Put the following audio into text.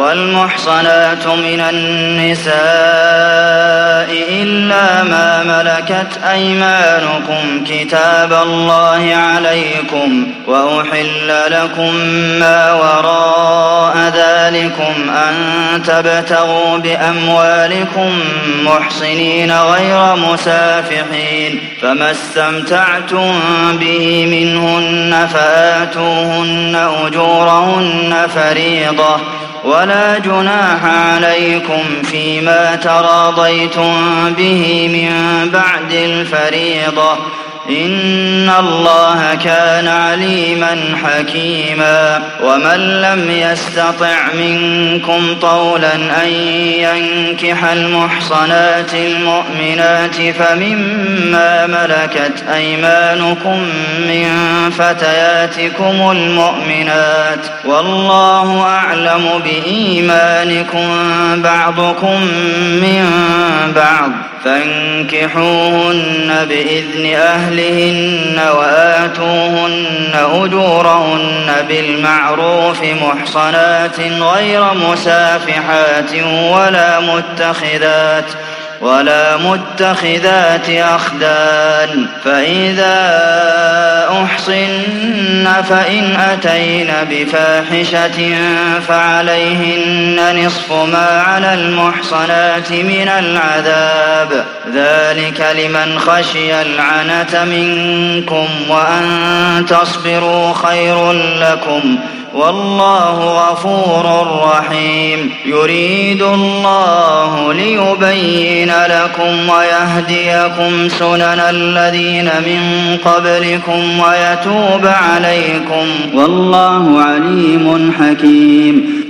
والمحصنات من النساء إلا ما ملكت أيمانكم كتاب الله عليكم وأحل لكم ما وراء ذلكم أن تبتغوا بأموالكم محصنين غير مسافحين فما استمتعتم به منهن فآتوهن أجورهن فريضة ولا جناح عليكم فيما تراضيتم به من بعد الفريضة إن الله كان عليما حكيما ومن لم يستطع منكم طولا أن ينكح المحصنات المؤمنات فمما ملكت أيمانكم من فتياتكم المؤمنات والله أعلم بإيمانكم بعضكم من بعض فانكحوهن بإذن أهلهن وآتوهن أجورهن بالمعروف محصنات غير مسافحات ولا متخذات أخدان فإذا أحصن فإن أتين بفاحشة فعليهن نصف ما على المحصنات من العذاب ذلك لمن خشي العنة منكم وأن تصبروا خير لكم والله غفور رحيم يريد الله ليبين لكم ويهديكم سنن الذين من قبلكم ويتوب عليكم والله عليم حكيم